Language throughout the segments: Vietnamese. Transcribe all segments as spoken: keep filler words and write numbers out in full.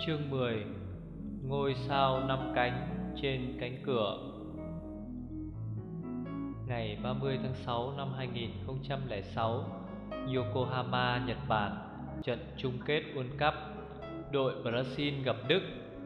Chương mười. Ngôi sao năm cánh trên cánh cửa. Ngày ba mươi tháng sáu năm hai nghìn không trăm lẻ sáu, Yokohama, Nhật Bản. Trận chung kết World Cup, đội Brazil gặp Đức.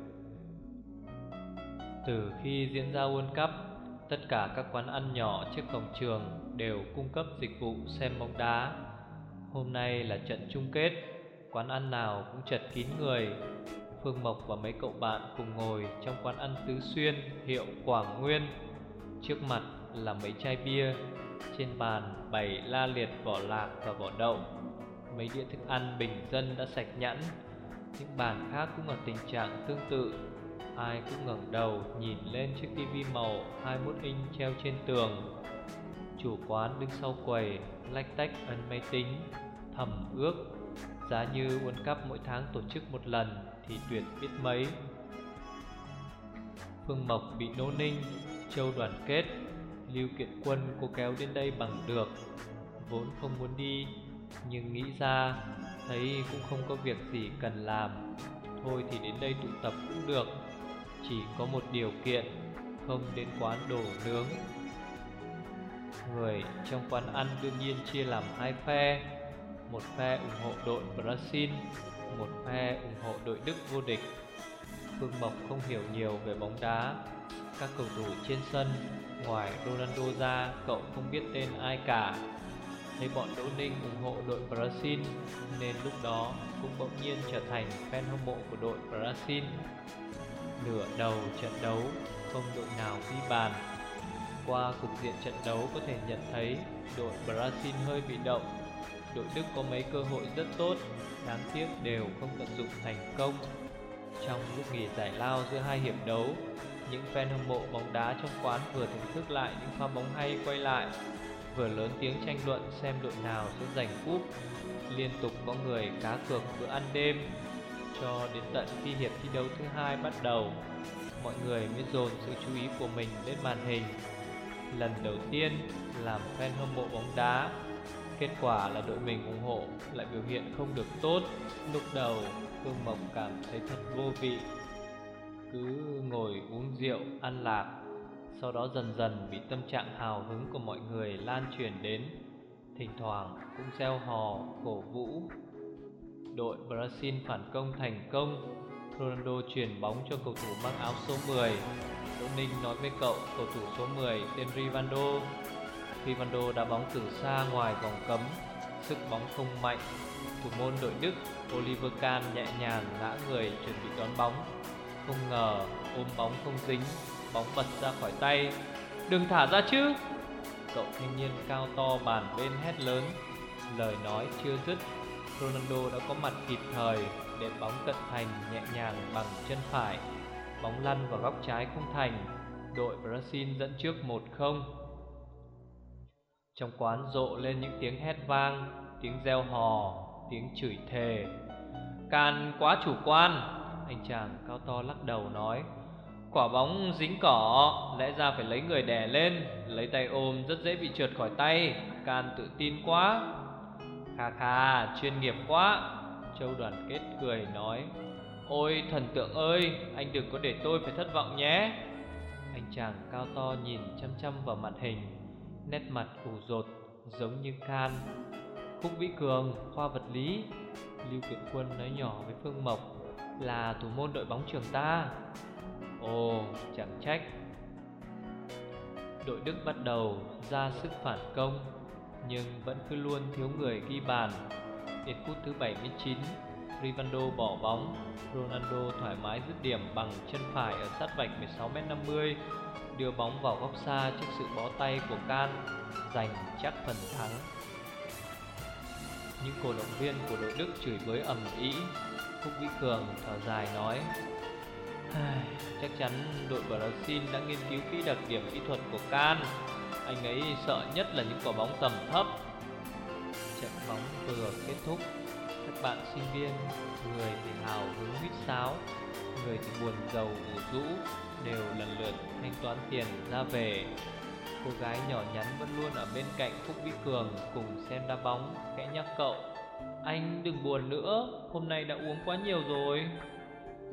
Từ khi diễn ra World Cup, tất cả các quán ăn nhỏ trước cổng trường đều cung cấp dịch vụ xem bóng đá. Hôm nay là trận chung kết, quán ăn nào cũng chật kín người. Phương Mộc và mấy cậu bạn cùng ngồi trong quán ăn Tứ Xuyên hiệu Quảng Nguyên. Trước mặt là mấy chai bia, trên bàn bày la liệt vỏ lạc và vỏ đậu. Mấy đĩa thức ăn bình dân đã sạch nhẵn. Những bàn khác cũng ở tình trạng tương tự. Ai cũng ngẩng đầu nhìn lên chiếc tivi màu hai mươi mốt inch treo trên tường. Chủ quán đứng sau quầy lách tách ấn máy tính, thầm ước giá như World Cup mỗi tháng tổ chức một lần thì tuyệt biết mấy. Phương Mộc bị Nô Ninh, Châu Đoàn Kết, Lưu Kiện Quân cô kéo đến đây bằng được. Vốn không muốn đi, nhưng nghĩ ra thấy cũng không có việc gì cần làm, thôi thì đến đây tụ tập cũng được. Chỉ có một điều kiện, không đến quán đồ nướng. Người trong quán ăn đương nhiên chia làm hai phe. Một phe ủng hộ đội Brazil, một phe ủng hộ đội Đức vô địch. Phương Mộc không hiểu nhiều về bóng đá. Các cầu thủ trên sân, ngoài Ronaldo ra, cậu không biết tên ai cả. Thấy bọn Đỗ Ninh ủng hộ đội Brazil, nên lúc đó cũng bỗng nhiên trở thành fan hâm mộ của đội Brazil. Nửa đầu trận đấu, không đội nào ghi bàn. Qua cục diện trận đấu có thể nhận thấy đội Brazil hơi bị động. Đội Đức có mấy cơ hội rất tốt, đáng tiếc đều không tận dụng thành công. Trong lúc nghỉ giải lao giữa hai hiệp đấu, những fan hâm mộ bóng đá trong quán vừa thưởng thức lại những pha bóng hay quay lại, vừa lớn tiếng tranh luận xem đội nào sẽ giành cúp. Liên tục có người cá cược bữa ăn đêm, cho đến tận khi hiệp thi đấu thứ hai bắt đầu, mọi người mới dồn sự chú ý của mình lên màn hình. Lần đầu tiên làm fan hâm mộ bóng đá, kết quả là đội mình ủng hộ lại biểu hiện không được tốt. Lúc đầu Phương Mộc cảm thấy thật vô vị, cứ ngồi uống rượu ăn lạc. Sau đó dần dần bị tâm trạng hào hứng của mọi người lan truyền đến, thỉnh thoảng cũng reo hò cổ vũ. Đội Brazil phản công thành công. Ronaldo chuyển bóng cho cầu thủ mang áo số mười. Đỗ Ninh nói với cậu cầu thủ số mười tên Rivaldo. Rivaldo đá bóng từ xa ngoài vòng cấm, sức bóng không mạnh. Thủ môn đội Đức Oliver Kahn nhẹ nhàng ngã người chuẩn bị đón bóng, không ngờ ôm bóng không dính, bóng bật ra khỏi tay. "Đừng thả ra chứ!" Cậu thanh niên cao to bàn bên hét lớn. Lời nói chưa dứt, Ronaldo đã có mặt kịp thời, để bóng cận thành nhẹ nhàng bằng chân phải. Bóng lăn vào góc trái không thành. Đội Brazil dẫn trước một không. Trong quán rộ lên những tiếng hét vang, tiếng reo hò, tiếng chửi thề. "Can quá chủ quan!" Anh chàng cao to lắc đầu nói. "Quả bóng dính cỏ, lẽ ra phải lấy người đè lên, lấy tay ôm rất dễ bị trượt khỏi tay. Can tự tin quá." "Kha kha, chuyên nghiệp quá." Châu Đoàn Kết cười nói. "Ôi thần tượng ơi, anh đừng có để tôi phải thất vọng nhé." Anh chàng cao to nhìn chăm chăm vào màn hình, nét mặt ủ rột giống như Can. "Khúc Vĩ Cường, khoa vật lý." Lưu Kiện Quân nói nhỏ với Phương Mộc. "Là thủ môn đội bóng trường ta." "Ồ, chẳng trách." Đội Đức bắt đầu ra sức phản công, nhưng vẫn cứ luôn thiếu người ghi bàn. Đến phút thứ bảy mươi chín, Rivaldo bỏ bóng. Ronaldo thoải mái dứt điểm bằng chân phải ở sát vạch mười sáu mét năm mươi, đưa bóng vào góc xa trước sự bó tay của Can, giành chắc phần thắng. Những cổ động viên của đội Đức chửi bới ầm ĩ. Khúc Vĩ Cường thở dài nói. "Chắc chắn đội Brazil đã nghiên cứu kỹ đặc điểm kỹ thuật của Can. Anh ấy sợ nhất là những quả bóng tầm thấp." Trận bóng vừa kết thúc, các bạn sinh viên, người thì hào hứng huýt sáo, người thì buồn rầu ủ rũ, đều lần lượt thanh toán tiền ra về. Cô gái nhỏ nhắn vẫn luôn ở bên cạnh Khúc Vĩ Cường cùng xem đá bóng, khẽ nhắc cậu. "Anh đừng buồn nữa, hôm nay đã uống quá nhiều rồi."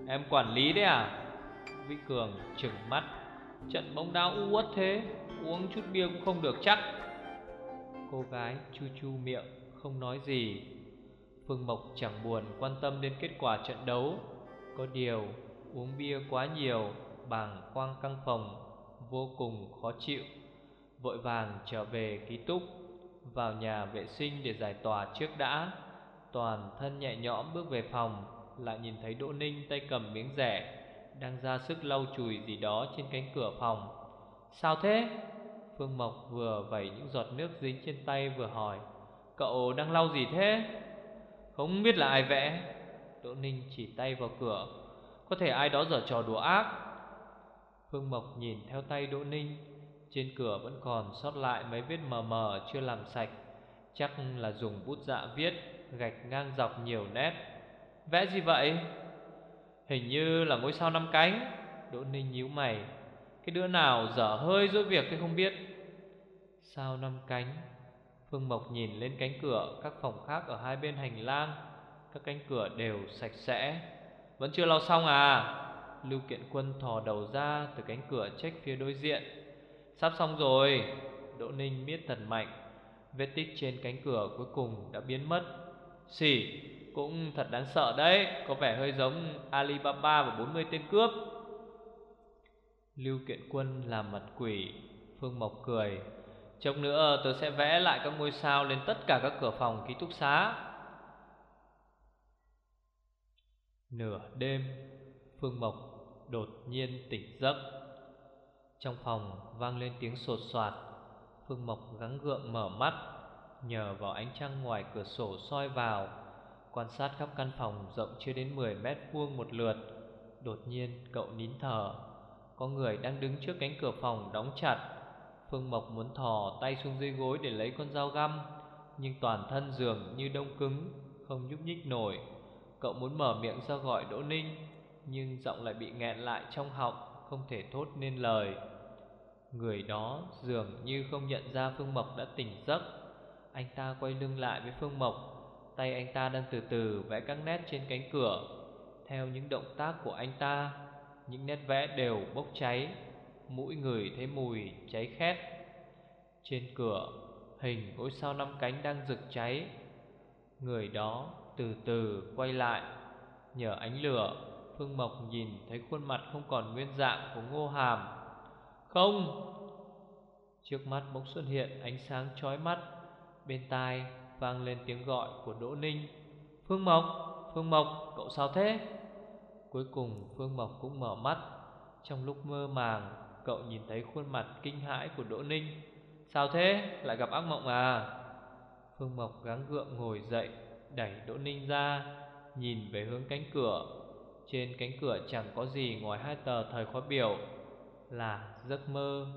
Em quản lý đấy à? Vĩ Cường trừng mắt. Trận bóng đá u uất thế, uống chút bia cũng không được chắc. Cô gái chu chu miệng không nói gì. Phương Mộc chẳng buồn quan tâm đến kết quả trận đấu. Có điều uống bia quá nhiều, bàng quang căng phòng, vô cùng khó chịu. Vội vàng trở về ký túc, vào nhà vệ sinh để giải tỏa trước đã. Toàn thân nhẹ nhõm bước về phòng, lại nhìn thấy Đỗ Ninh tay cầm miếng rẻ, đang ra sức lau chùi gì đó trên cánh cửa phòng. Sao thế? Phương Mộc vừa vẩy những giọt nước dính trên tay vừa hỏi. Cậu đang lau gì thế? Không biết là ai vẽ. Đỗ Ninh chỉ tay vào cửa. Có thể ai đó giở trò đùa ác. Phương Mộc nhìn theo tay Đỗ Ninh. Trên cửa vẫn còn sót lại mấy vết mờ mờ chưa làm sạch. Chắc là dùng bút dạ viết, gạch ngang dọc nhiều nét. Vẽ gì vậy? Hình như là ngôi sao năm cánh. Đỗ Ninh nhíu mày. Cái đứa nào dở hơi dỗi việc cái không biết. Sao năm cánh? Phương Mộc nhìn lên cánh cửa các phòng khác ở hai bên hành lang. Các cánh cửa đều sạch sẽ. Vẫn chưa lau xong à? Lưu Kiện Quân thò đầu ra từ cánh cửa trách phía đối diện. Sắp xong rồi. Đỗ Ninh miết thật mạnh. Vết tích trên cánh cửa cuối cùng đã biến mất. Xỉ, cũng thật đáng sợ đấy. Có vẻ hơi giống Alibaba và bốn mươi tên cướp. Lưu Kiện Quân làm mặt quỷ. Phương Mộc cười. Chốc nữa tớ sẽ vẽ lại các ngôi sao lên tất cả các cửa phòng ký túc xá. Nửa đêm, Phương Mộc đột nhiên tỉnh giấc. Trong phòng vang lên tiếng sột soạt. Phương Mộc gắng gượng mở mắt, nhờ vào ánh trăng ngoài cửa sổ soi vào, quan sát khắp căn phòng rộng chưa đến mười mét vuông một lượt. Đột nhiên cậu nín thở. Có người đang đứng trước cánh cửa phòng đóng chặt. Phương Mộc muốn thò tay xuống dưới gối để lấy con dao găm, nhưng toàn thân dường như đông cứng, không nhúc nhích nổi. Cậu muốn mở miệng ra gọi Đỗ Ninh, nhưng giọng lại bị nghẹn lại trong họng, không thể thốt nên lời. Người đó dường như không nhận ra Phương Mộc đã tỉnh giấc. Anh ta quay lưng lại với Phương Mộc. Tay anh ta đang từ từ vẽ các nét trên cánh cửa. Theo những động tác của anh ta, những nét vẽ đều bốc cháy. Mũi người thấy mùi cháy khét. Trên cửa, hình ngôi sao năm cánh đang rực cháy. Người đó từ từ quay lại. Nhờ ánh lửa, Phương Mộc nhìn thấy khuôn mặt không còn nguyên dạng của Ngô Hàm. Không! Trước mắt bỗng xuất hiện ánh sáng chói mắt. Bên tai vang lên tiếng gọi của Đỗ Ninh. Phương Mộc! Phương Mộc! Cậu sao thế? Cuối cùng Phương Mộc cũng mở mắt. Trong lúc mơ màng, cậu nhìn thấy khuôn mặt kinh hãi của Đỗ Ninh. Sao thế? Lại gặp ác mộng à? Phương Mộc gắng gượng ngồi dậy, đẩy Đỗ Ninh ra, nhìn về hướng cánh cửa. Trên cánh cửa chẳng có gì ngoài hai tờ thời khóa biểu. Là giấc mơ.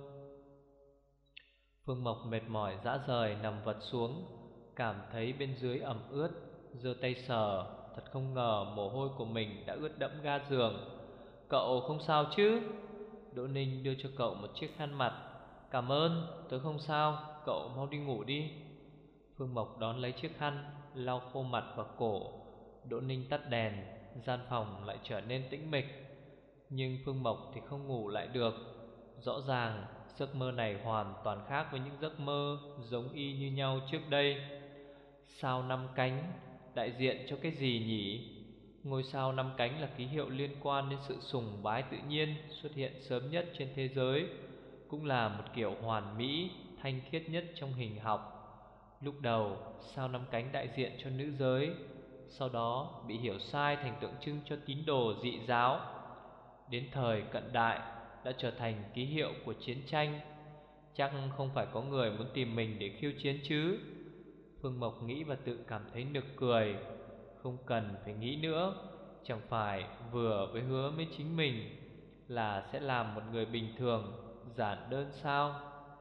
Phương Mộc mệt mỏi rã rời nằm vật xuống, cảm thấy bên dưới ẩm ướt, giơ tay sờ. Thật không ngờ mồ hôi của mình đã ướt đẫm ga giường. Cậu không sao chứ? Đỗ Ninh đưa cho cậu một chiếc khăn mặt. Cảm ơn, tớ không sao, cậu mau đi ngủ đi. Phương Mộc đón lấy chiếc khăn, lau khô mặt và cổ. Đỗ Ninh tắt đèn, gian phòng lại trở nên tĩnh mịch. Nhưng Phương Mộc thì không ngủ lại được. Rõ ràng giấc mơ này hoàn toàn khác với những giấc mơ giống y như nhau trước đây. Sao năm cánh đại diện cho cái gì nhỉ? Ngôi sao năm cánh là ký hiệu liên quan đến sự sùng bái tự nhiên, xuất hiện sớm nhất trên thế giới, cũng là một kiểu hoàn mỹ, thanh khiết nhất trong hình học. Lúc đầu, sao năm cánh đại diện cho nữ giới, sau đó bị hiểu sai thành tượng trưng cho tín đồ dị giáo. Đến thời cận đại đã trở thành ký hiệu của chiến tranh. Chắc không phải có người muốn tìm mình để khiêu chiến chứ? Phương Mộc nghĩ và tự cảm thấy nực cười. Không cần phải nghĩ nữa. Chẳng phải vừa mới hứa với chính mình là sẽ làm một người bình thường, giản đơn sao?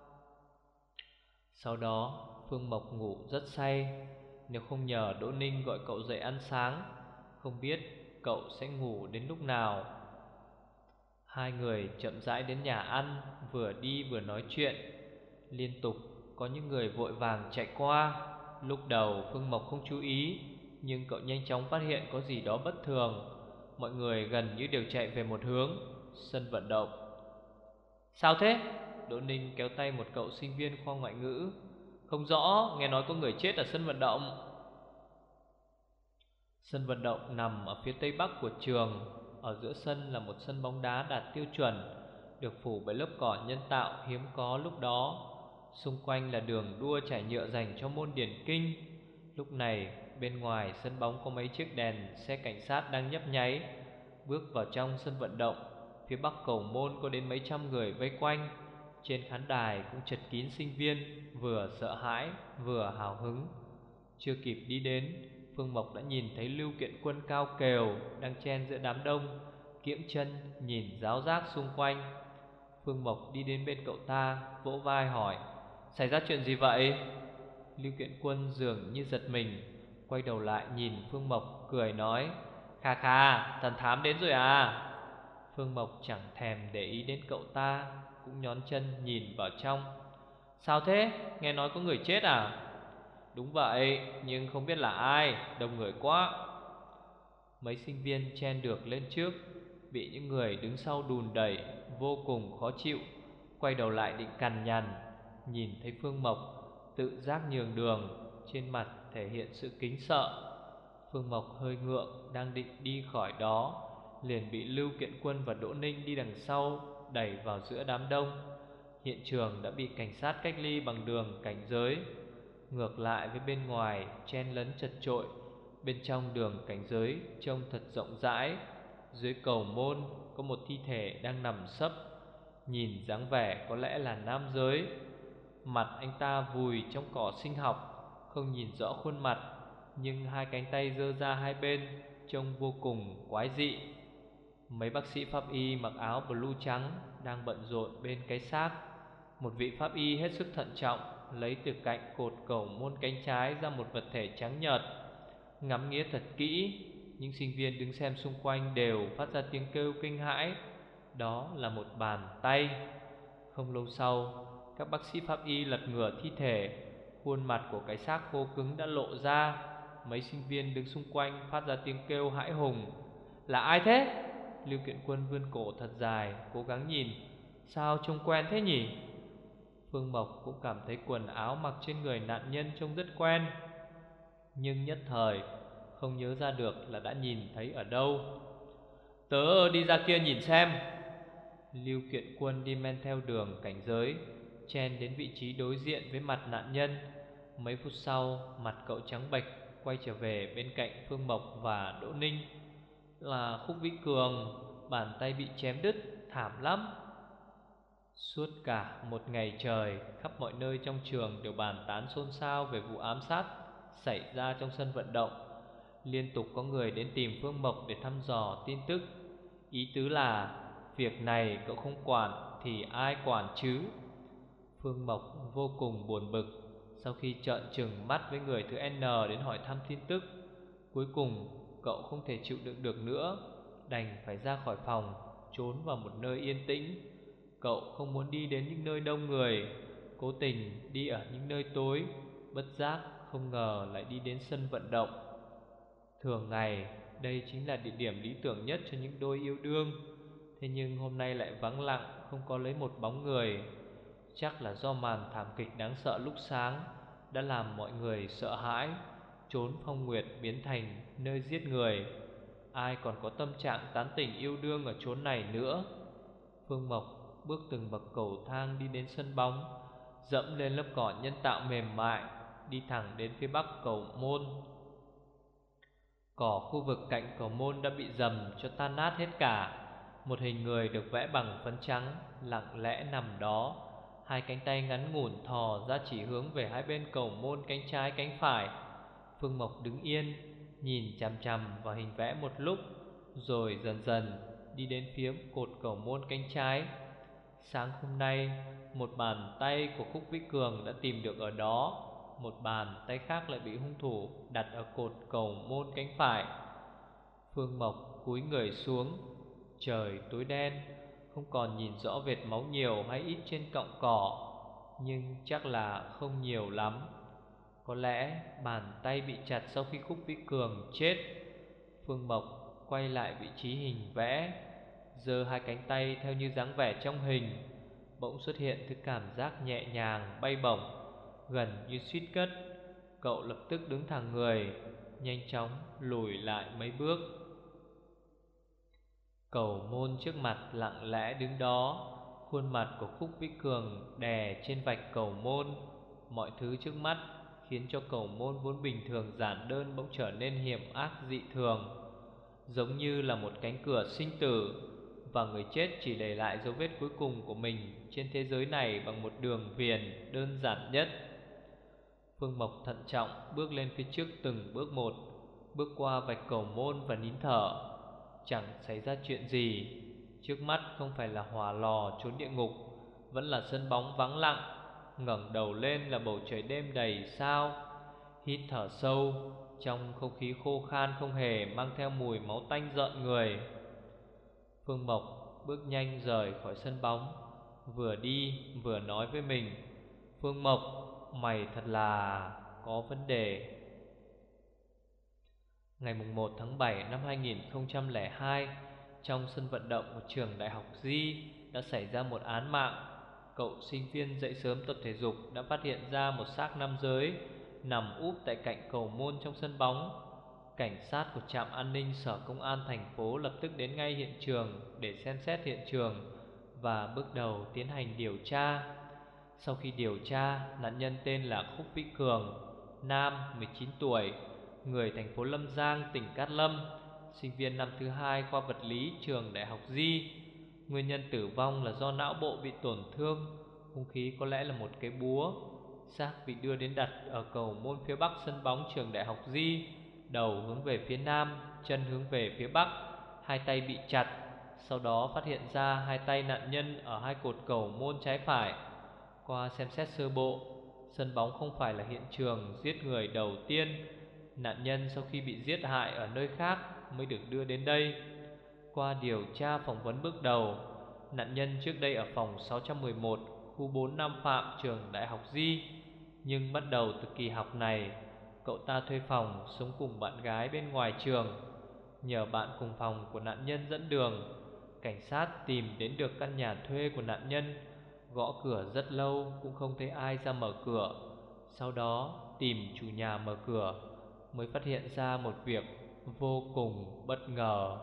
Sau đó Phương Mộc ngủ rất say. Nếu không nhờ Đỗ Ninh gọi cậu dậy ăn sáng, không biết cậu sẽ ngủ đến lúc nào. Hai người chậm rãi đến nhà ăn, vừa đi vừa nói chuyện. Liên tục có những người vội vàng chạy qua. Lúc đầu Phương Mộc không chú ý, nhưng cậu nhanh chóng phát hiện có gì đó bất thường. mọi người gần như đều chạy về một hướng, sân vận động. Sao thế? Đỗ Ninh kéo tay một cậu sinh viên khoa ngoại ngữ. Không rõ, nghe nói có người chết ở sân vận động. Sân vận động nằm ở phía tây bắc của trường. Ở giữa sân là một sân bóng đá đạt tiêu chuẩn, được phủ bởi lớp cỏ nhân tạo hiếm có lúc đó. Xung quanh là đường đua trải nhựa dành cho môn điền kinh. Lúc này bên ngoài sân bóng có mấy chiếc đèn xe cảnh sát đang nhấp nháy. Bước vào trong sân vận động, phía bắc cầu môn có đến mấy trăm người vây quanh. Trên khán đài cũng chật kín sinh viên, vừa sợ hãi vừa hào hứng. Chưa kịp đi đến, Phương Mộc đã nhìn thấy Lưu Kiện Quân cao kèo đang chen giữa đám đông, kiễng chân nhìn ráo rác xung quanh. Phương Mộc đi đến bên cậu ta, vỗ vai hỏi: Xảy ra chuyện gì vậy? Lưu Kiện Quân dường như giật mình, quay đầu lại nhìn Phương Mộc, cười nói: Kha kha, thần thám đến rồi à? Phương Mộc chẳng thèm để ý đến cậu ta, cũng nhón chân nhìn vào trong. Sao thế? Nghe nói có người chết à? Đúng vậy, nhưng không biết là ai, đông người quá. Mấy sinh viên chen được lên trước, bị những người đứng sau đùn đẩy, vô cùng khó chịu. Quay đầu lại định cằn nhằn, nhìn thấy Phương Mộc tự giác nhường đường, trên mặt thể hiện sự kính sợ. Phương Mộc hơi ngượng, đang định đi khỏi đó, liền bị Lưu Kiện Quân và Đỗ Ninh đi đằng sau đẩy vào giữa đám đông. Hiện trường đã bị cảnh sát cách ly bằng đường cảnh giới. Ngược lại với bên ngoài chen lấn chật chội, bên trong đường cảnh giới trông thật rộng rãi. Dưới cầu môn có một thi thể đang nằm sấp, nhìn dáng vẻ có lẽ là nam giới. Mặt anh ta vùi trong cỏ sinh học, không nhìn rõ khuôn mặt, nhưng hai cánh tay giơ ra hai bên trông vô cùng quái dị. Mấy bác sĩ pháp y mặc áo blue trắng đang bận rộn bên cái xác. Một vị pháp y hết sức thận trọng lấy từ cạnh cột cầu môn cánh trái ra một vật thể trắng nhợt. Ngắm nghía thật kỹ, những sinh viên đứng xem xung quanh đều phát ra tiếng kêu kinh hãi. Đó là một bàn tay. Không lâu sau, các bác sĩ pháp y lật ngửa thi thể. Khuôn mặt của cái xác khô cứng đã lộ ra. Mấy sinh viên đứng xung quanh phát ra tiếng kêu hãi hùng. Là ai thế? Lưu Kiện Quân vươn cổ thật dài, cố gắng nhìn. Sao trông quen thế nhỉ? Phương Mộc cũng cảm thấy quần áo mặc trên người nạn nhân trông rất quen, nhưng nhất thời không nhớ ra được là đã nhìn thấy ở đâu. Tớ đi ra kia nhìn xem. Lưu Kiện Quân đi men theo đường cảnh giới, chen đến vị trí đối diện với mặt nạn nhân. Mấy phút sau, mặt cậu trắng bệch, quay trở về bên cạnh Phương Mộc và Đỗ Ninh. Là Khúc Vĩ Cường, bàn tay bị chém đứt, thảm lắm. Suốt cả một ngày trời, khắp mọi nơi trong trường đều bàn tán xôn xao về vụ ám sát xảy ra trong sân vận động. Liên tục có người đến tìm Phương Mộc để thăm dò tin tức. Ý tứ là việc này cậu không quản thì ai quản chứ? Phương Mộc vô cùng buồn bực. Sau khi trợn trừng mắt với người thứ N đến hỏi thăm tin tức, cuối cùng cậu không thể chịu đựng được nữa, đành phải ra khỏi phòng, trốn vào một nơi yên tĩnh. Cậu không muốn đi đến những nơi đông người, cố tình đi ở những nơi tối. Bất giác không ngờ lại đi đến sân vận động. Thường ngày đây chính là địa điểm lý tưởng nhất cho những đôi yêu đương. Thế nhưng hôm nay lại vắng lặng, không có lấy một bóng người. Chắc là do màn thảm kịch đáng sợ lúc sáng đã làm mọi người sợ hãi. Chốn phong nguyệt biến thành nơi giết người, ai còn có tâm trạng tán tỉnh yêu đương ở chốn này nữa? Phương Mộc bước từng bậc cầu thang đi đến sân bóng, dẫm lên lớp cỏ nhân tạo mềm mại, đi thẳng đến phía bắc cầu môn. Cỏ khu vực cạnh cầu môn đã bị dầm cho tan nát hết cả. Một hình người được vẽ bằng phấn trắng lặng lẽ nằm đó, hai cánh tay ngắn ngủn thò ra chỉ hướng về hai bên cầu môn cánh trái cánh phải. Phương Mộc đứng yên, nhìn chằm chằm vào hình vẽ một lúc, rồi dần dần đi đến phía cột cầu môn cánh trái. Sáng hôm nay, một bàn tay của Khúc Vĩ Cường đã tìm được ở đó. Một bàn tay khác lại bị hung thủ đặt ở cột cầu môn cánh phải. Phương Mộc cúi người xuống. Trời tối đen, không còn nhìn rõ vệt máu nhiều hay ít trên cọng cỏ, nhưng chắc là không nhiều lắm. Có lẽ bàn tay bị chặt sau khi Khúc Vĩ Cường chết. Phương Mộc quay lại vị trí hình vẽ, giơ hai cánh tay theo như dáng vẻ trong hình. Bỗng xuất hiện thứ cảm giác nhẹ nhàng bay bổng, gần như suýt cất. Cậu lập tức đứng thẳng người, nhanh chóng lùi lại mấy bước. Cầu môn trước mặt lặng lẽ đứng đó, khuôn mặt của Khúc Vĩ Cường đè trên vạch cầu môn. Mọi thứ trước mắt khiến cho cầu môn vốn bình thường giản đơn bỗng trở nên hiểm ác dị thường, giống như là một cánh cửa sinh tử, và người chết chỉ để lại dấu vết cuối cùng của mình trên thế giới này bằng một đường viền đơn giản nhất. Phương Mộc thận trọng bước lên phía trước từng bước một, bước qua vạch cầu môn và nín thở. Chẳng xảy ra chuyện gì. Trước mắt không phải là hỏa lò trốn địa ngục, vẫn là sân bóng vắng lặng. Ngẩng đầu lên là bầu trời đêm đầy sao. Hít thở sâu, trong không khí khô khan không hề mang theo mùi máu tanh rợn người. Phương Mộc bước nhanh rời khỏi sân bóng, vừa đi vừa nói với mình: Phương Mộc, mày thật là có vấn đề. Ngày một tháng bảy năm hai nghìn không trăm lẻ hai, trong sân vận động của trường Đại học Di đã xảy ra một án mạng. Cậu sinh viên dậy sớm tập thể dục đã phát hiện ra một xác nam giới nằm úp tại cạnh cầu môn trong sân bóng. Cảnh sát của trạm an ninh Sở Công an thành phố lập tức đến ngay hiện trường để xem xét hiện trường và bước đầu tiến hành điều tra. Sau khi điều tra, nạn nhân tên là Khúc Vĩ Cường, nam, mười chín tuổi, người thành phố Lâm Giang, tỉnh Cát Lâm, sinh viên năm thứ hai khoa vật lý trường Đại học Di. Nguyên nhân tử vong là do não bộ bị tổn thương, hung khí có lẽ là một cái búa. Xác bị đưa đến đặt ở cầu môn phía bắc sân bóng trường Đại học Di, đầu hướng về phía nam, chân hướng về phía bắc, hai tay bị chặt. Sau đó phát hiện ra hai tay nạn nhân ở hai cột cầu môn trái phải. Qua xem xét sơ bộ, sân bóng không phải là hiện trường giết người đầu tiên. Nạn nhân sau khi bị giết hại ở nơi khác mới được đưa đến đây. Qua điều tra phỏng vấn bước đầu, nạn nhân trước đây ở phòng sáu trăm mười một, khu bốn Nam Phạm, trường Đại học Di. Nhưng bắt đầu từ kỳ học này, cậu ta thuê phòng sống cùng bạn gái bên ngoài trường. Nhờ bạn cùng phòng của nạn nhân dẫn đường, cảnh sát tìm đến được căn nhà thuê của nạn nhân. Gõ cửa rất lâu cũng không thấy ai ra mở cửa. Sau đó tìm chủ nhà mở cửa, mới phát hiện ra một việc vô cùng bất ngờ.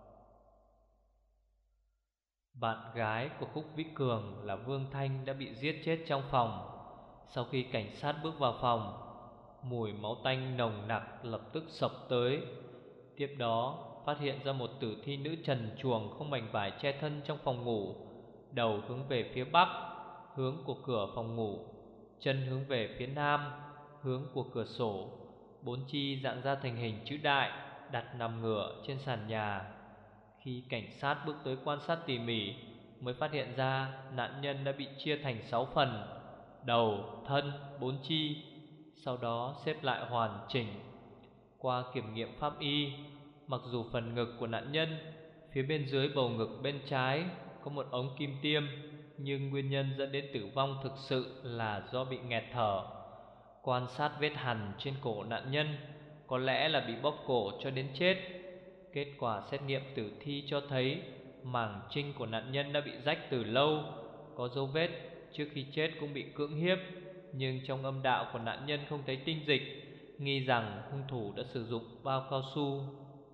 Bạn gái của Khúc Vĩ Cường là Vương Thanh đã bị giết chết trong phòng. Sau khi cảnh sát bước vào phòng, mùi máu tanh nồng nặc lập tức xộc tới. Tiếp đó phát hiện ra một tử thi nữ trần truồng không mảnh vải che thân trong phòng ngủ, đầu hướng về phía bắc, hướng của cửa phòng ngủ, chân hướng về phía nam, hướng của cửa sổ. Bốn chi dạng ra thành hình chữ đại, đặt nằm ngửa trên sàn nhà. Khi cảnh sát bước tới quan sát tỉ mỉ, mới phát hiện ra nạn nhân đã bị chia thành sáu phần: đầu, thân, bốn chi, sau đó xếp lại hoàn chỉnh. Qua kiểm nghiệm pháp y, mặc dù phần ngực của nạn nhân, phía bên dưới bầu ngực bên trái có một ống kim tiêm, nhưng nguyên nhân dẫn đến tử vong thực sự là do bị nghẹt thở. Quan sát vết hằn trên cổ nạn nhân, có lẽ là bị bóp cổ cho đến chết. Kết quả xét nghiệm tử thi cho thấy màng trinh của nạn nhân đã bị rách từ lâu, có dấu vết trước khi chết cũng bị cưỡng hiếp. Nhưng trong âm đạo của nạn nhân không thấy tinh dịch, nghi rằng hung thủ đã sử dụng bao cao su.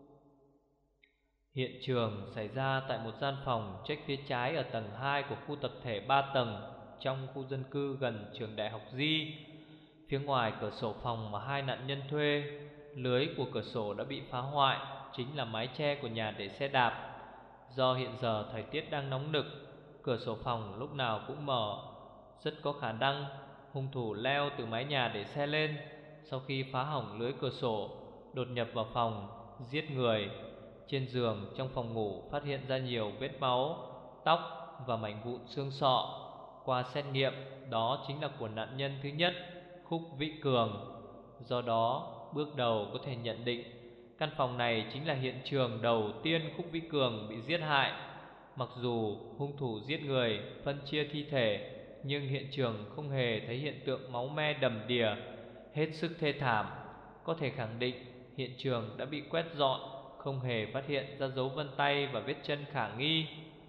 Hiện trường xảy ra tại một gian phòng trách phía trái ở tầng hai của khu tập thể ba tầng trong khu dân cư gần trường Đại học Di. Phía ngoài cửa sổ phòng mà hai nạn nhân thuê, lưới của cửa sổ đã bị phá hoại, chính là mái che của nhà để xe đạp. Do hiện giờ thời tiết đang nóng nực, cửa sổ phòng lúc nào cũng mở, rất có khả năng hung thủ leo từ mái nhà để xe lên. Sau khi phá hỏng lưới cửa sổ, đột nhập vào phòng giết người. Trên giường trong phòng ngủ phát hiện ra nhiều vết máu, tóc và mảnh vụn xương sọ. Qua xét nghiệm, đó chính là của nạn nhân thứ nhất, Khúc Vĩ Cường. Do đó, bước đầu có thể nhận định căn phòng này chính là hiện trường đầu tiên Khúc Vĩ Cường bị giết hại. Mặc dù hung thủ giết người phân chia thi thể, nhưng hiện trường không hề thấy hiện tượng máu me đầm đìa, hết sức thê thảm. Có thể khẳng định hiện trường đã bị quét dọn, không hề phát hiện ra dấu vân tay và vết chân khả nghi.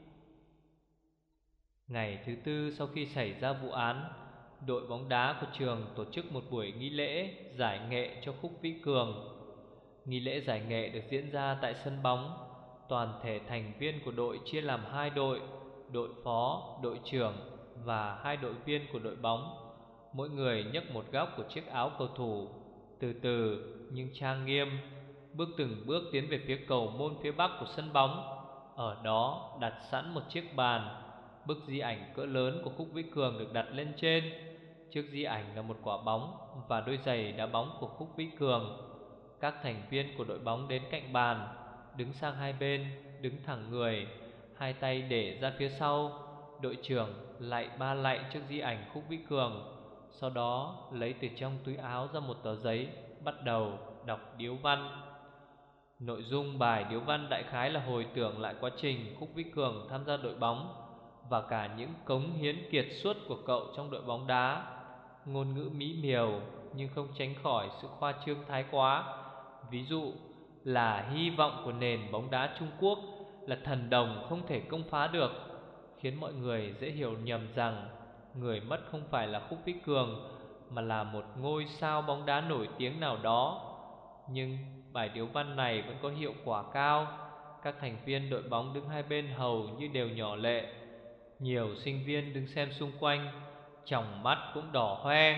Ngày thứ tư sau khi xảy ra vụ án, đội bóng đá của trường tổ chức một buổi nghi lễ giải nghệ cho Khúc Vĩ Cường. Nghi lễ giải nghệ được diễn ra tại sân bóng. Toàn thể thành viên của đội chia làm hai đội, đội phó, đội trưởng và hai đội viên của đội bóng. Mỗi người nhấc một góc của chiếc áo cầu thủ, từ từ nhưng trang nghiêm bước từng bước tiến về phía cầu môn phía bắc của sân bóng. Ở đó đặt sẵn một chiếc bàn. Bức di ảnh cỡ lớn của Khúc Vĩ Cường được đặt lên trên. Trước di ảnh là một quả bóng và đôi giày đá bóng của Khúc Vĩ Cường. Các thành viên của đội bóng đến cạnh bàn, đứng sang hai bên, đứng thẳng người, hai tay để ra phía sau. Đội trưởng lạy ba lạy trước di ảnh Khúc Vĩ Cường, sau đó lấy từ trong túi áo ra một tờ giấy, bắt đầu đọc điếu văn. Nội dung bài điếu văn đại khái là hồi tưởng lại quá trình Khúc Vĩ Cường tham gia đội bóng và cả những cống hiến kiệt xuất của cậu trong đội bóng đá. Ngôn ngữ mỹ miều nhưng không tránh khỏi sự khoa trương thái quá. Ví dụ là hy vọng của nền bóng đá Trung Quốc, là thần đồng không thể công phá được, khiến mọi người dễ hiểu nhầm rằng người mất không phải là Khúc Vĩ Cường mà là một ngôi sao bóng đá nổi tiếng nào đó. Nhưng bài điếu văn này vẫn có hiệu quả cao. Các thành viên đội bóng đứng hai bên hầu như đều nhỏ lệ. Nhiều sinh viên đứng xem xung quanh, tròng mắt cũng đỏ hoe.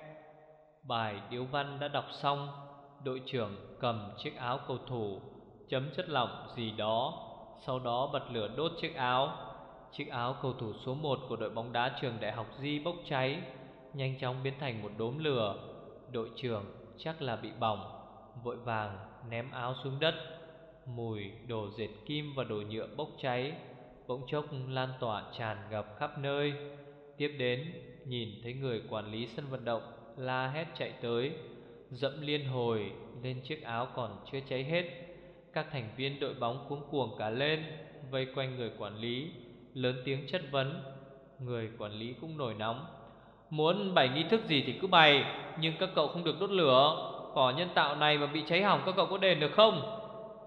Bài điếu văn đã đọc xong, đội trưởng cầm chiếc áo cầu thủ, chấm chất lỏng gì đó, sau đó bật lửa đốt chiếc áo. Chiếc áo cầu thủ số một của đội bóng đá trường Đại học Di bốc cháy, nhanh chóng biến thành một đốm lửa. Đội trưởng chắc là bị bỏng, vội vàng ném áo xuống đất. Mùi đồ dệt kim và đồ nhựa bốc cháy bỗng chốc lan tỏa tràn ngập khắp nơi. Tiếp đến nhìn thấy người quản lý sân vận động la hét chạy tới, dẫm liên hồi lên chiếc áo còn chưa cháy hết. Các thành viên đội bóng cuống cuồng cả lên, vây quanh người quản lý, lớn tiếng chất vấn. Người quản lý cũng nổi nóng: muốn bày nghi thức gì thì cứ bày, nhưng các cậu không được đốt lửa. Cỏ nhân tạo này mà bị cháy hỏng các cậu có đền được không?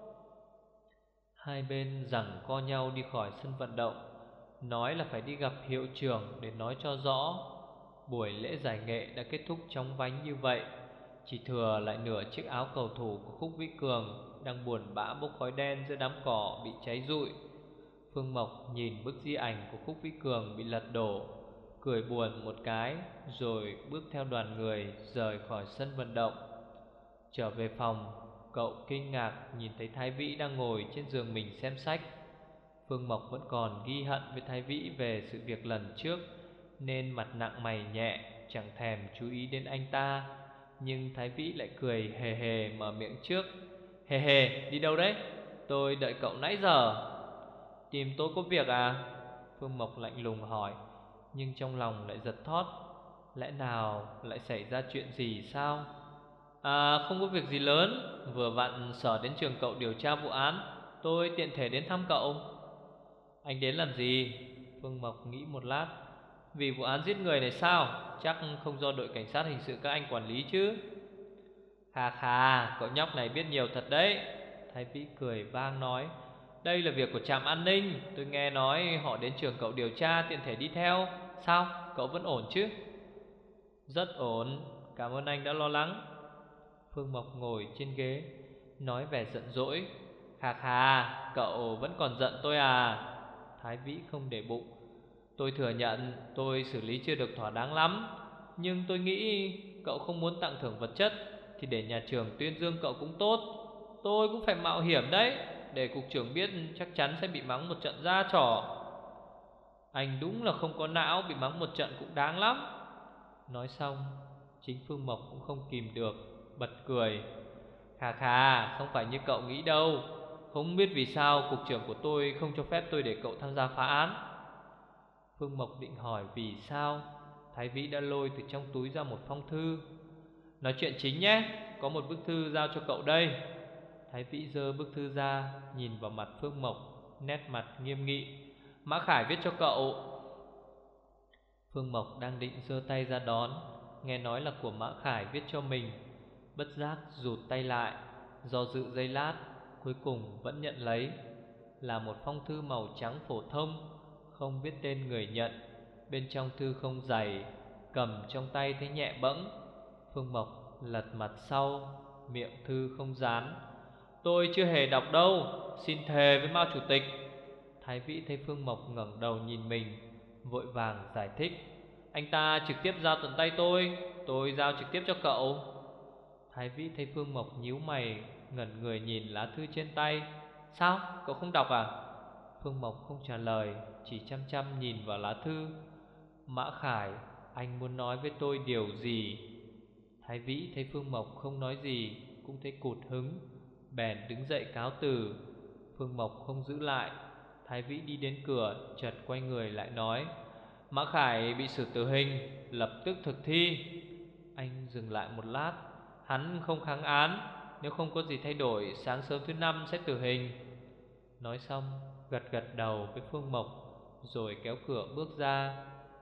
Hai bên giằng co nhau đi khỏi sân vận động, nói là phải đi gặp hiệu trưởng để nói cho rõ. Buổi lễ giải nghệ đã kết thúc chóng vánh như vậy, chỉ thừa lại nửa chiếc áo cầu thủ của Khúc Vĩ Cường đang buồn bã bốc khói đen giữa đám cỏ bị cháy rụi. Phương Mộc nhìn bức di ảnh của Khúc Vĩ Cường bị lật đổ, cười buồn một cái, rồi bước theo đoàn người rời khỏi sân vận động. Trở về phòng, cậu kinh ngạc nhìn thấy Thái Vĩ đang ngồi trên giường mình xem sách. Phương Mộc vẫn còn ghi hận với Thái Vĩ về sự việc lần trước, nên mặt nặng mày nhẹ, chẳng thèm chú ý đến anh ta. Nhưng Thái Vĩ lại cười hề hề mở miệng trước: Hề hề, đi đâu đấy? Tôi đợi cậu nãy giờ. Tìm tôi có việc à? Phương Mộc lạnh lùng hỏi, nhưng trong lòng lại giật thót. Lẽ nào lại xảy ra chuyện gì sao? À, không có việc gì lớn, vừa vặn sở đến trường cậu điều tra vụ án, tôi tiện thể đến thăm cậu. Anh đến làm gì? Phương Mộc nghĩ một lát. Vì vụ án giết người này sao? Chắc không do đội cảnh sát hình sự các anh quản lý chứ? Khà khà, cậu nhóc này biết nhiều thật đấy. Thái Vĩ cười vang nói: đây là việc của trạm an ninh, tôi nghe nói họ đến trường cậu điều tra, tiện thể đi theo. Sao, cậu vẫn ổn chứ? Rất ổn, cảm ơn anh đã lo lắng. Phương Mộc ngồi trên ghế, nói vẻ giận dỗi: Khà khà, cậu vẫn còn giận tôi à? Thái Vĩ không để bụng: tôi thừa nhận tôi xử lý chưa được thỏa đáng lắm, nhưng tôi nghĩ cậu không muốn tặng thưởng vật chất thì để nhà trường tuyên dương cậu cũng tốt. Tôi cũng phải mạo hiểm đấy, để cục trưởng biết chắc chắn sẽ bị mắng một trận ra trò. Anh đúng là không có não, bị mắng một trận cũng đáng lắm. Nói xong, chính Phương Mộc cũng không kìm được, bật cười: Khà khà, không phải như cậu nghĩ đâu. Không biết vì sao cục trưởng của tôi không cho phép tôi để cậu tham gia phá án. Phương Mộc định hỏi vì sao, Thái Vĩ đã lôi từ trong túi ra một phong thư. Nói chuyện chính nhé, có một bức thư giao cho cậu đây. Thái Vĩ giơ bức thư ra, nhìn vào mặt Phương Mộc, nét mặt nghiêm nghị: Mã Khải viết cho cậu. Phương Mộc đang định giơ tay ra đón, nghe nói là của Mã Khải viết cho mình, bất giác rụt tay lại. Do dự giây lát, cuối cùng vẫn nhận lấy. Là một phong thư màu trắng phổ thông, không viết tên người nhận. Bên trong thư không dày, cầm trong tay thấy nhẹ bẫng. Phương Mộc lật mặt sau, miệng thư không dán. Tôi chưa hề đọc đâu, xin thề với Mao chủ tịch. Thái Vĩ thấy Phương Mộc ngẩng đầu nhìn mình, vội vàng giải thích. Anh ta trực tiếp giao tận tay tôi, tôi giao trực tiếp cho cậu. Thái Vĩ thấy Phương Mộc nhíu mày, ngẩn người nhìn lá thư trên tay. Sao, cậu không đọc à? Phương Mộc không trả lời, chỉ chăm chăm nhìn vào lá thư. Mã Khải, anh muốn nói với tôi điều gì? Thái Vĩ thấy Phương Mộc không nói gì, cũng thấy cụt hứng, bèn đứng dậy cáo từ. Phương Mộc không giữ lại. Thái Vĩ đi đến cửa, chợt quay người lại nói. Mã Khải bị xử tử hình, lập tức thực thi. Anh dừng lại một lát. Hắn không kháng án, nếu không có gì thay đổi, sáng sớm thứ năm sẽ tử hình. Nói xong, gật gật đầu với Phương Mộc, rồi kéo cửa bước ra.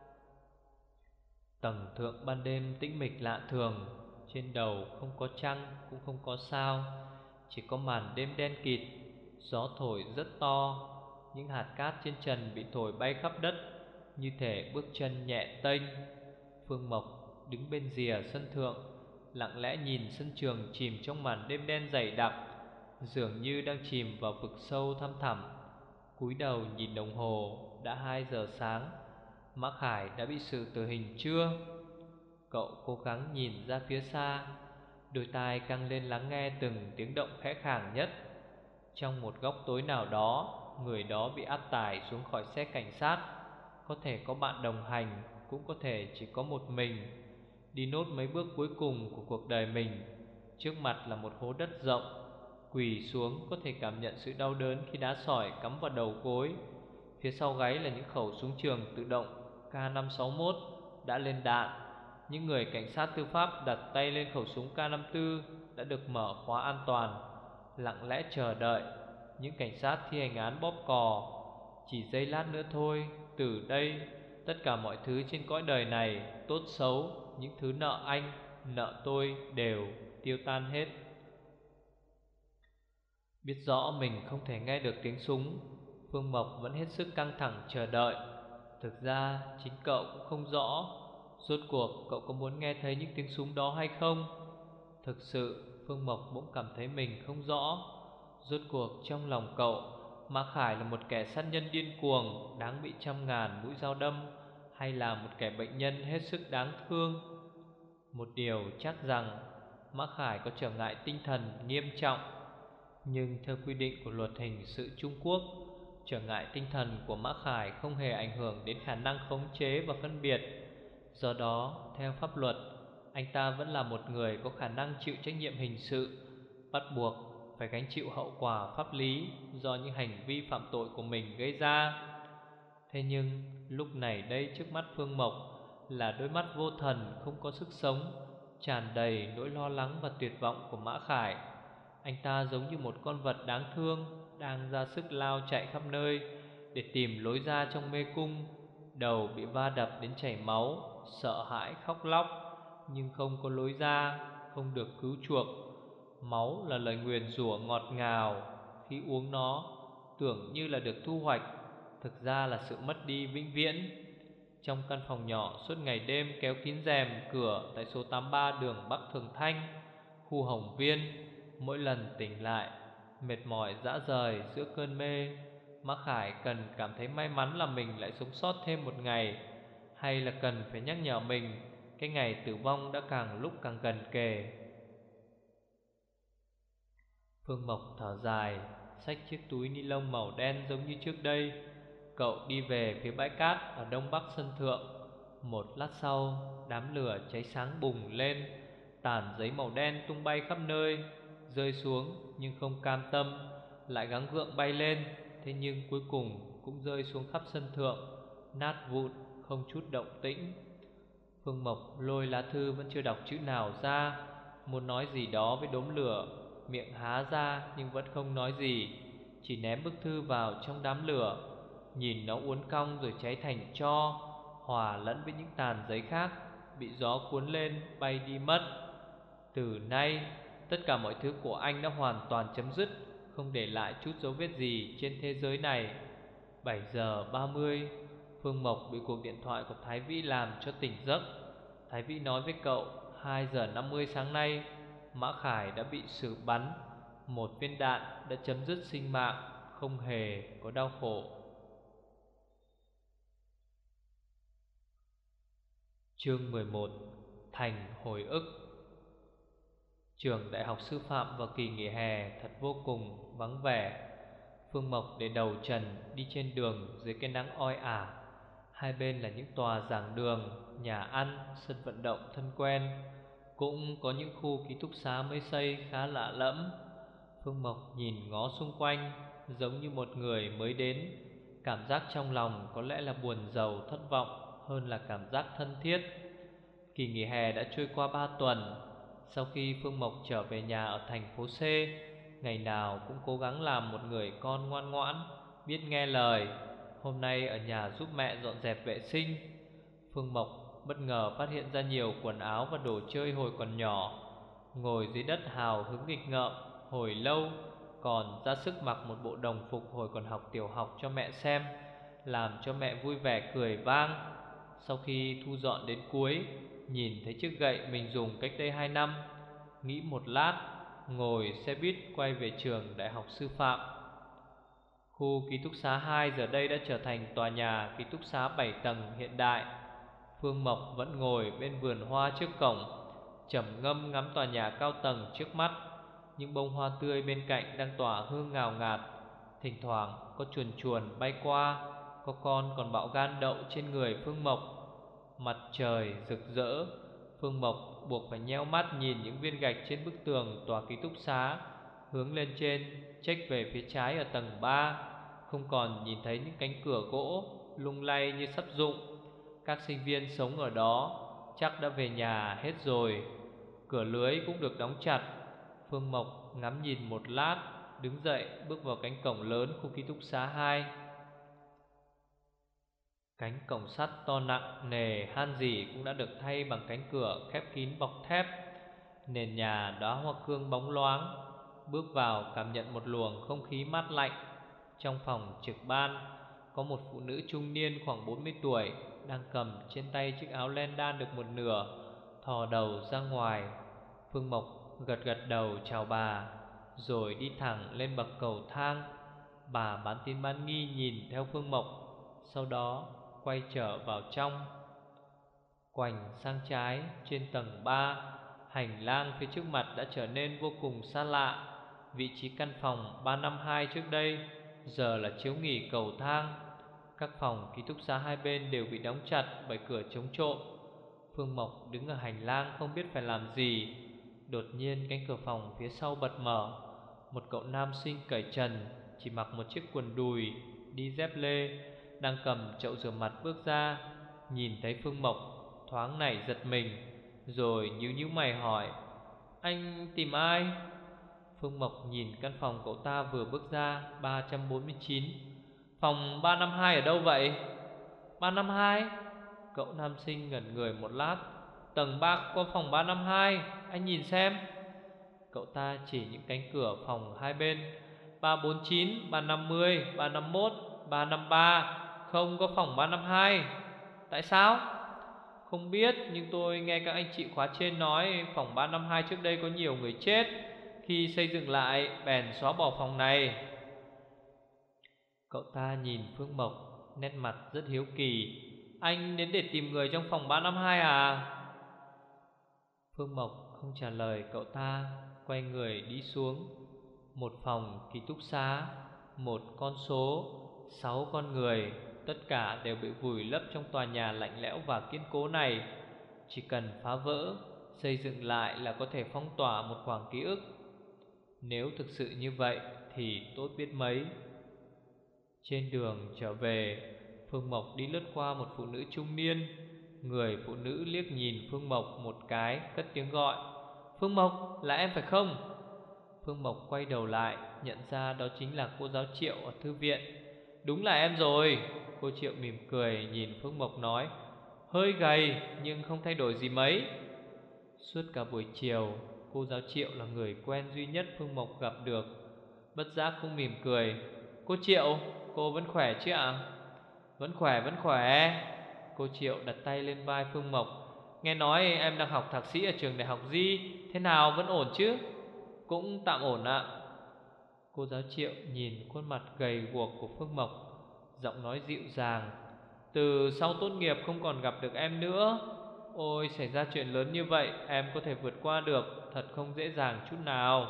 Tầng thượng ban đêm tĩnh mịch lạ thường. Trên đầu không có trăng, cũng không có sao, chỉ có màn đêm đen kịt. Gió thổi rất to, những hạt cát trên trần bị thổi bay khắp đất, như thể bước chân nhẹ tênh. Phương Mộc đứng bên rìa sân thượng, lặng lẽ nhìn sân trường chìm trong màn đêm đen dày đặc, dường như đang chìm vào vực sâu thăm thẳm. Cúi đầu nhìn đồng hồ, đã hai giờ sáng. Mã Khải đã bị xử tử hình chưa? Cậu cố gắng nhìn ra phía xa, đôi tai căng lên lắng nghe từng tiếng động khẽ khàng nhất. Trong một góc tối nào đó, người đó bị áp tải xuống khỏi xe cảnh sát. Có thể có bạn đồng hành, cũng có thể chỉ có một mình. Đi nốt mấy bước cuối cùng của cuộc đời mình. Trước mặt là một hố đất rộng. Quỳ xuống có thể cảm nhận sự đau đớn khi đá sỏi cắm vào đầu gối. Phía sau gáy là những khẩu súng trường tự động K năm sáu mốt đã lên đạn. Những người cảnh sát tư pháp đặt tay lên khẩu súng K năm tư đã được mở khóa an toàn, lặng lẽ chờ đợi. Những cảnh sát thi hành án bóp cò. Chỉ giây lát nữa thôi, từ đây tất cả mọi thứ trên cõi đời này, tốt xấu, những thứ nợ anh, nợ tôi đều tiêu tan hết. Biết rõ mình không thể nghe được tiếng súng, Phương Mộc vẫn hết sức căng thẳng chờ đợi. Thực ra chính cậu cũng không rõ rốt cuộc cậu có muốn nghe thấy những tiếng súng đó hay không. Thực sự Phương Mộc bỗng cảm thấy mình không rõ rốt cuộc trong lòng cậu, Mã Khải là một kẻ sát nhân điên cuồng đáng bị trăm ngàn mũi dao đâm, hay là một kẻ bệnh nhân hết sức đáng thương. Một điều chắc rằng Mã Khải có trở ngại tinh thần nghiêm trọng, nhưng theo quy định của luật hình sự Trung Quốc, trở ngại tinh thần của Mã Khải không hề ảnh hưởng đến khả năng khống chế và phân biệt. Do đó, theo pháp luật, anh ta vẫn là một người có khả năng chịu trách nhiệm hình sự, bắt buộc phải gánh chịu hậu quả pháp lý do những hành vi phạm tội của mình gây ra. Thế nhưng lúc này đây trước mắt Phương Mộc là đôi mắt vô thần không có sức sống, tràn đầy nỗi lo lắng và tuyệt vọng của Mã Khải. Anh ta giống như một con vật đáng thương đang ra sức lao chạy khắp nơi để tìm lối ra trong mê cung. Đầu bị va đập đến chảy máu, sợ hãi khóc lóc, nhưng không có lối ra, không được cứu chuộc. Máu là lời nguyền rủa ngọt ngào, khi uống nó tưởng như là được thu hoạch, thực ra là sự mất đi vĩnh viễn. Trong căn phòng nhỏ suốt ngày đêm kéo kín rèm cửa tại số tám mươi ba đường Bắc Thường Thanh, khu Hồng Viên, mỗi lần tỉnh lại mệt mỏi rã rời giữa cơn mê, Mã Khải cần cảm thấy may mắn là mình lại sống sót thêm một ngày, hay là cần phải nhắc nhở mình cái ngày tử vong đã càng lúc càng gần kề. Phương Mộc thở dài, xách chiếc túi ni lông màu đen giống như trước đây. Cậu đi về phía bãi cát ở đông bắc sân thượng. Một lát sau, đám lửa cháy sáng bùng lên, tàn giấy màu đen tung bay khắp nơi, rơi xuống nhưng không cam tâm, lại gắng gượng bay lên. Thế nhưng cuối cùng cũng rơi xuống khắp sân thượng, nát vụn, không chút động tĩnh. Phương Mộc lôi lá thư vẫn chưa đọc chữ nào ra, muốn nói gì đó với đốm lửa, miệng há ra nhưng vẫn không nói gì, chỉ ném bức thư vào trong đám lửa, nhìn nó uốn cong rồi cháy thành tro, hòa lẫn với những tàn giấy khác bị gió cuốn lên bay đi mất. Từ nay tất cả mọi thứ của anh đã hoàn toàn chấm dứt, không để lại chút dấu vết gì trên thế giới này. Bảy giờ ba mươi, Phương Mộc bị cuộc điện thoại của Thái Vĩ làm cho tỉnh giấc. Thái Vĩ nói với cậu, hai giờ năm mươi sáng nay Mã Khải đã bị xử bắn. Một viên đạn đã chấm dứt sinh mạng, không hề có đau khổ. Chương mười một. Thành hồi ức. Trường Đại học Sư phạm vào kỳ nghỉ hè thật vô cùng vắng vẻ. Phương Mộc để đầu trần đi trên đường dưới cái nắng oi ả. Hai bên là những tòa giảng đường, nhà ăn, sân vận động thân quen. Cũng có những khu ký túc xá mới xây khá lạ lẫm. Phương Mộc nhìn ngó xung quanh, giống như một người mới đến. Cảm giác trong lòng có lẽ là buồn rầu thất vọng hơn là cảm giác thân thiết. Kỳ nghỉ hè đã trôi qua ba tuần. Sau khi Phương Mộc trở về nhà ở thành phố C, ngày nào cũng cố gắng làm một người con ngoan ngoãn, biết nghe lời. Hôm nay ở nhà giúp mẹ dọn dẹp vệ sinh, Phương Mộc bất ngờ phát hiện ra nhiều quần áo và đồ chơi hồi còn nhỏ. Ngồi dưới đất hào hứng nghịch ngợm hồi lâu, còn ra sức mặc một bộ đồng phục hồi còn học tiểu học cho mẹ xem, làm cho mẹ vui vẻ cười vang. Sau khi thu dọn đến cuối, nhìn thấy chiếc gậy mình dùng cách đây hai năm, nghĩ một lát, ngồi xe buýt quay về trường Đại học Sư phạm. Khu ký túc xá hai giờ đây đã trở thành tòa nhà ký túc xá bảy tầng hiện đại. Phương Mộc vẫn ngồi bên vườn hoa trước cổng, trầm ngâm ngắm tòa nhà cao tầng trước mắt. Những bông hoa tươi bên cạnh đang tỏa hương ngào ngạt. Thỉnh thoảng có chuồn chuồn bay qua, có con còn bạo gan đậu trên người Phương Mộc. Mặt trời rực rỡ, Phương Mộc buộc phải nheo mắt nhìn những viên gạch trên bức tường tòa ký túc xá. Hướng lên trên, chếch về phía trái ở tầng ba, không còn nhìn thấy những cánh cửa gỗ lung lay như sắp rụng. Các sinh viên sống ở đó chắc đã về nhà hết rồi. Cửa lưới cũng được đóng chặt. Phương Mộc ngắm nhìn một lát, đứng dậy bước vào cánh cổng lớn khu ký túc xá hai. Cánh cổng sắt to nặng nề han rỉ cũng đã được thay bằng cánh cửa khép kín bọc thép. Nền nhà đóa hoa cương bóng loáng. Bước vào cảm nhận một luồng không khí mát lạnh. Trong phòng trực ban có một phụ nữ trung niên khoảng bốn mươi tuổi, đang cầm trên tay chiếc áo len đan được một nửa, thò đầu ra ngoài. Phương Mộc gật gật đầu chào bà, rồi đi thẳng lên bậc cầu thang. Bà bán tín bán nghi nhìn theo Phương Mộc, sau đó quay trở vào trong. Quành sang trái trên tầng ba, hành lang phía trước mặt đã trở nên vô cùng xa lạ. Vị trí căn phòng ba năm hai trước đây giờ là chiếu nghỉ cầu thang. Các phòng ký túc xá hai bên đều bị đóng chặt bởi cửa chống trộm. Phương Mộc đứng ở hành lang không biết phải làm gì. Đột nhiên cánh cửa phòng phía sau bật mở. Một cậu nam sinh cởi trần, chỉ mặc một chiếc quần đùi, đi dép lê, đang cầm chậu rửa mặt bước ra. Nhìn thấy Phương Mộc, thoáng nảy giật mình, rồi nhíu nhíu mày hỏi: "Anh tìm ai?" Phương Mộc nhìn căn phòng cậu ta vừa bước ra, ba trăm bốn mươi chín. "Phòng ba năm hai ở đâu vậy?" "ba năm hai?" Cậu nam sinh ngẩn người một lát. "Tầng ba có phòng ba năm hai, anh nhìn xem." Cậu ta chỉ những cánh cửa phòng hai bên: ba bốn chín, ba năm mươi, ba năm mốt, ba năm ba. Không có phòng ba năm hai. "Tại sao?" "Không biết, nhưng tôi nghe các anh chị khóa trên nói phòng ba năm hai trước đây có nhiều người chết. Khi xây dựng lại bèn xóa bỏ phòng này." Cậu ta nhìn Phương Mộc, nét mặt rất hiếu kỳ. "Anh đến để tìm người trong phòng ba năm hai à?" Phương Mộc không trả lời cậu ta, quay người đi xuống. Một phòng ký túc xá, một con số, sáu con người, tất cả đều bị vùi lấp trong tòa nhà lạnh lẽo và kiên cố này. Chỉ cần phá vỡ, xây dựng lại là có thể phong tỏa một khoảng ký ức. Nếu thực sự như vậy thì tốt biết mấy. Trên đường trở về, Phương Mộc đi lướt qua một phụ nữ trung niên. Người phụ nữ liếc nhìn Phương Mộc một cái, cất tiếng gọi: "Phương Mộc, là em phải không?" Phương Mộc quay đầu lại, nhận ra đó chính là cô giáo Triệu ở thư viện. "Đúng là em rồi." Cô Triệu mỉm cười nhìn Phương Mộc nói: "Hơi gầy nhưng không thay đổi gì mấy." Suốt cả buổi chiều, cô giáo Triệu là người quen duy nhất Phương Mộc gặp được. bất giác cũng mỉm cười. Cô Triệu, cô vẫn khỏe chứ ạ? Vẫn khỏe, vẫn khỏe. Cô Triệu đặt tay lên vai Phương Mộc. Nghe nói em đang học thạc sĩ ở trường đại học Di, thế nào, vẫn ổn chứ? Cũng tạm ổn ạ. Cô giáo Triệu nhìn khuôn mặt gầy guộc của Phương Mộc, giọng nói dịu dàng. Từ sau tốt nghiệp không còn gặp được em nữa. Ôi, xảy ra chuyện lớn như vậy, em có thể vượt qua được, thật không dễ dàng chút nào.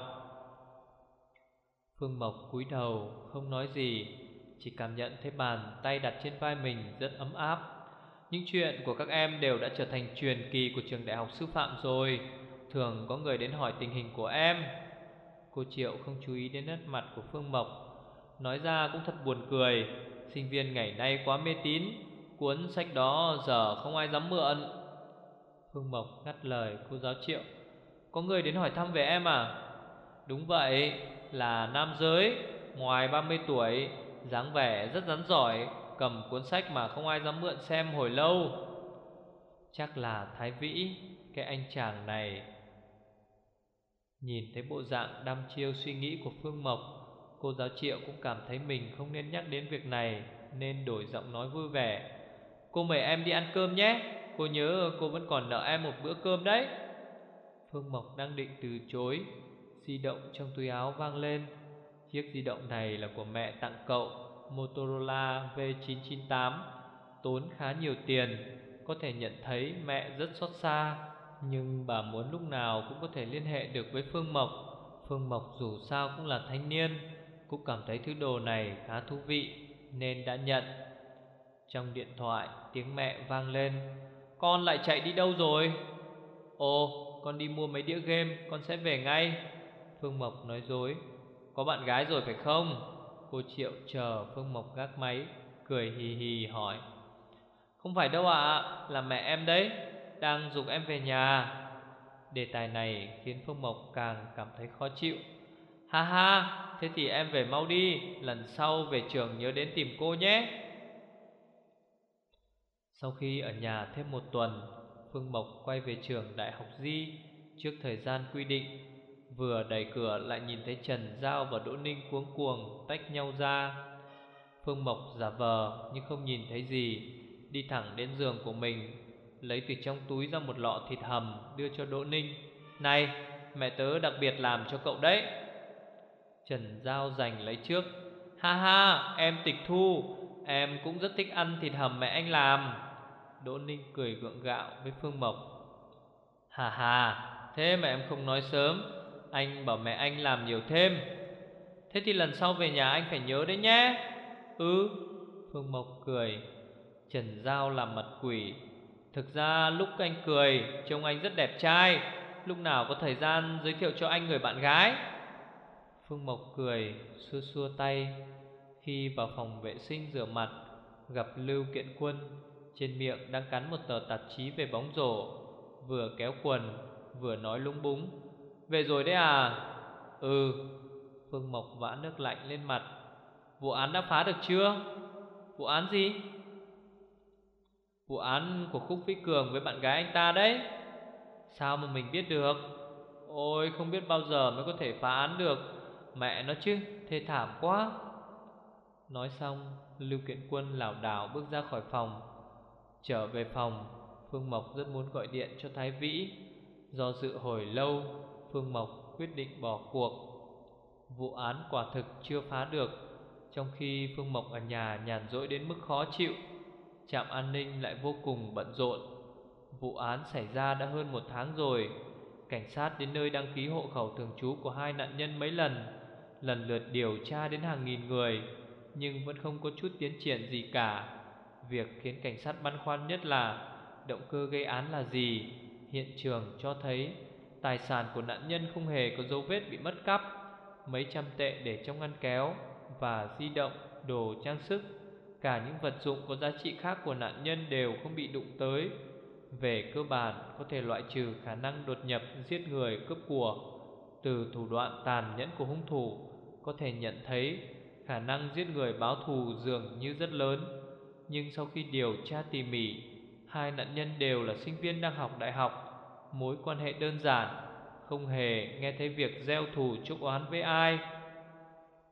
Phương Mộc cúi đầu không nói gì, chỉ cảm nhận thấy bàn tay đặt trên vai mình rất ấm áp. Những chuyện của các em đều đã trở thành truyền kỳ của trường đại học sư phạm rồi. Thường có người đến hỏi tình hình của em. Cô Triệu không chú ý đến nét mặt của Phương Mộc, nói ra cũng thật buồn cười. Sinh viên ngày nay quá mê tín, cuốn sách đó giờ không ai dám mượn. Phương Mộc ngắt lời cô giáo Triệu. Có người đến hỏi thăm về em à? Đúng vậy, là nam giới, ngoài ba mươi tuổi, dáng vẻ rất rắn giỏi, cầm cuốn sách mà không ai dám mượn xem hồi lâu. Chắc là Thái Vĩ, cái anh chàng này. Nhìn thấy bộ dạng đăm chiêu suy nghĩ của Phương Mộc, cô giáo Triệu cũng cảm thấy mình không nên nhắc đến việc này, nên đổi giọng nói vui vẻ. Cô mời em đi ăn cơm nhé, cô nhớ cô vẫn còn nợ em một bữa cơm đấy. Phương Mộc đang định từ chối, di động trong túi áo vang lên. Chiếc di động này là của mẹ tặng cậu, Motorola V chín chín tám, tốn khá nhiều tiền. Có thể nhận thấy mẹ rất xót xa, nhưng bà muốn lúc nào cũng có thể liên hệ được với Phương Mộc. Phương Mộc dù sao cũng là thanh niên, cũng cảm thấy thứ đồ này khá thú vị nên đã nhận. Trong điện thoại tiếng mẹ vang lên. Con lại chạy đi đâu rồi? Ồ, con đi mua mấy đĩa game, con sẽ về ngay. Phương Mộc nói dối. Có bạn gái rồi phải không? Cô Triệu chờ Phương Mộc gác máy, cười hì hì hỏi. Không phải đâu ạ, à, là mẹ em đấy, đang giục em về nhà. Đề tài này khiến Phương Mộc càng cảm thấy khó chịu. Ha ha, thế thì em về mau đi, lần sau về trường nhớ đến tìm cô nhé. Sau khi ở nhà thêm một tuần, Phương Mộc quay về trường đại học Di trước thời gian quy định. Vừa đẩy cửa lại nhìn thấy Trần Giao và Đỗ Ninh cuống cuồng tách nhau ra. Phương Mộc giả vờ nhưng không nhìn thấy gì, đi thẳng đến giường của mình, lấy từ trong túi ra một lọ thịt hầm đưa cho Đỗ Ninh. Này, mẹ tớ đặc biệt làm cho cậu đấy. Trần Giao giành lấy trước. Ha ha, em tịch thu, em cũng rất thích ăn thịt hầm mẹ anh làm. Đỗ Ninh cười gượng gạo với Phương Mộc. Hà hà, thế mà em không nói sớm, anh bảo mẹ anh làm nhiều thêm. Thế thì lần sau về nhà anh phải nhớ đấy nhé. Ừ, Phương Mộc cười. Trần Giao làm mặt quỷ. Thực ra lúc anh cười, trông anh rất đẹp trai, lúc nào có thời gian giới thiệu cho anh người bạn gái. Phương Mộc cười, xua xua tay. Khi vào phòng vệ sinh rửa mặt, gặp Lưu Kiện Quân, trên miệng đang cắn một tờ tạp chí về bóng rổ, vừa kéo quần vừa nói lúng búng. Về rồi đấy à? Ừ. Phương Mộc vã nước lạnh lên mặt. Vụ án đã phá được chưa? Vụ án gì? Vụ án của Khúc Vĩ Cường với bạn gái anh ta đấy. Sao mà mình biết được? Ôi, không biết bao giờ mới có thể phá án được. Mẹ nó chứ, thê thảm quá. Nói xong, Lưu Kiện Quân lảo đảo bước ra khỏi phòng. Trở về phòng, Phương Mộc rất muốn gọi điện cho Thái Vĩ. Do dự hồi lâu, Phương Mộc quyết định bỏ cuộc. Vụ án quả thực chưa phá được, trong khi Phương Mộc ở nhà nhàn rỗi đến mức khó chịu, trạm an ninh lại vô cùng bận rộn. Vụ án xảy ra đã hơn một tháng rồi. Cảnh sát đến nơi đăng ký hộ khẩu thường trú của hai nạn nhân mấy lần, lần lượt điều tra đến hàng nghìn người, nhưng vẫn không có chút tiến triển gì cả. Việc khiến cảnh sát băn khoăn nhất là động cơ gây án là gì. Hiện trường cho thấy tài sản của nạn nhân không hề có dấu vết bị mất cắp. Mấy trăm tệ để trong ngăn kéo và di động, đồ trang sức, cả những vật dụng có giá trị khác của nạn nhân đều không bị đụng tới. Về cơ bản có thể loại trừ khả năng đột nhập giết người cướp của. Từ thủ đoạn tàn nhẫn của hung thủ có thể nhận thấy khả năng giết người báo thù dường như rất lớn. Nhưng sau khi điều tra tỉ mỉ, hai nạn nhân đều là sinh viên đang học đại học, mối quan hệ đơn giản, không hề nghe thấy việc gieo thù chuốc oán với ai.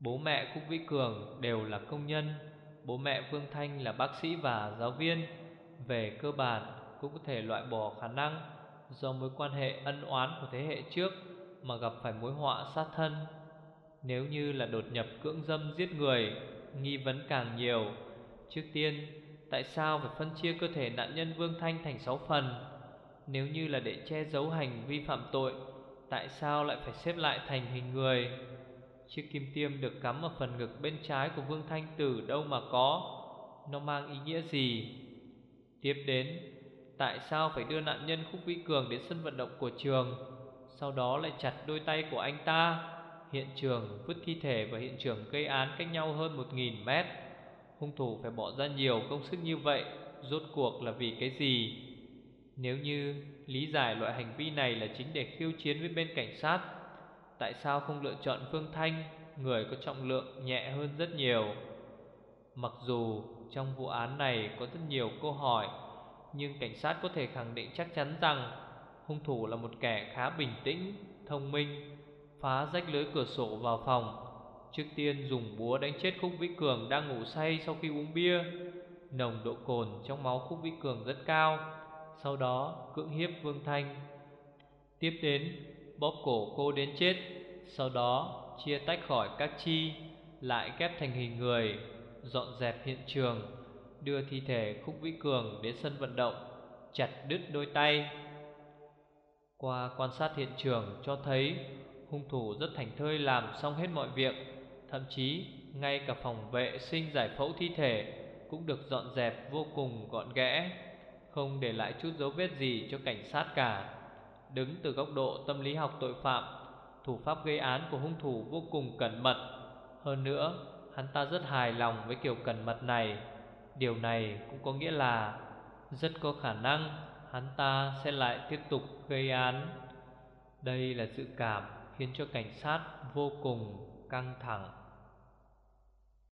Bố mẹ Khúc Vĩ Cường đều là công nhân, bố mẹ Vương Thanh là bác sĩ và giáo viên. Về cơ bản cũng có thể loại bỏ khả năng do mối quan hệ ân oán của thế hệ trước mà gặp phải mối họa sát thân. Nếu như là đột nhập cưỡng dâm giết người, nghi vấn càng nhiều. Trước tiên, tại sao phải phân chia cơ thể nạn nhân Vương Thanh thành sáu phần? Nếu như là để che giấu hành vi phạm tội, tại sao lại phải xếp lại thành hình người? Chiếc kim tiêm được cắm ở phần ngực bên trái của Vương Thanh từ đâu mà có? Nó mang ý nghĩa gì? Tiếp đến, tại sao phải đưa nạn nhân Khúc Vĩ Cường đến sân vận động của trường, sau đó lại chặt đôi tay của anh ta? Hiện trường vứt thi thể và hiện trường gây án cách nhau hơn một nghìn mét. Hung thủ phải bỏ ra nhiều công sức như vậy, rốt cuộc là vì cái gì? Nếu như lý giải loại hành vi này là chính để khiêu chiến với bên cảnh sát, tại sao không lựa chọn Phương Thanh, người có trọng lượng nhẹ hơn rất nhiều? Mặc dù trong vụ án này có rất nhiều câu hỏi, nhưng cảnh sát có thể khẳng định chắc chắn rằng hung thủ là một kẻ khá bình tĩnh, thông minh. Phá rách lưới cửa sổ vào phòng, trước tiên dùng búa đánh chết Khúc Vĩ Cường đang ngủ say sau khi uống bia. Nồng độ cồn trong máu Khúc Vĩ Cường rất cao. Sau đó cưỡng hiếp Vương Thanh. Tiếp đến bóp cổ cô đến chết. Sau đó chia tách khỏi các chi, lại ghép thành hình người, dọn dẹp hiện trường, đưa thi thể Khúc Vĩ Cường đến sân vận động, chặt đứt đôi tay. Qua quan sát hiện trường cho thấy hung thủ rất thành thơi làm xong hết mọi việc. Thậm chí ngay cả phòng vệ sinh giải phẫu thi thể cũng được dọn dẹp vô cùng gọn ghẽ, không để lại chút dấu vết gì cho cảnh sát cả. Đứng từ góc độ tâm lý học tội phạm, thủ pháp gây án của hung thủ vô cùng cẩn mật. Hơn nữa, hắn ta rất hài lòng với kiểu cẩn mật này. Điều này cũng có nghĩa là rất có khả năng hắn ta sẽ lại tiếp tục gây án. Đây là dự cảm khiến cho cảnh sát vô cùng căng thẳng.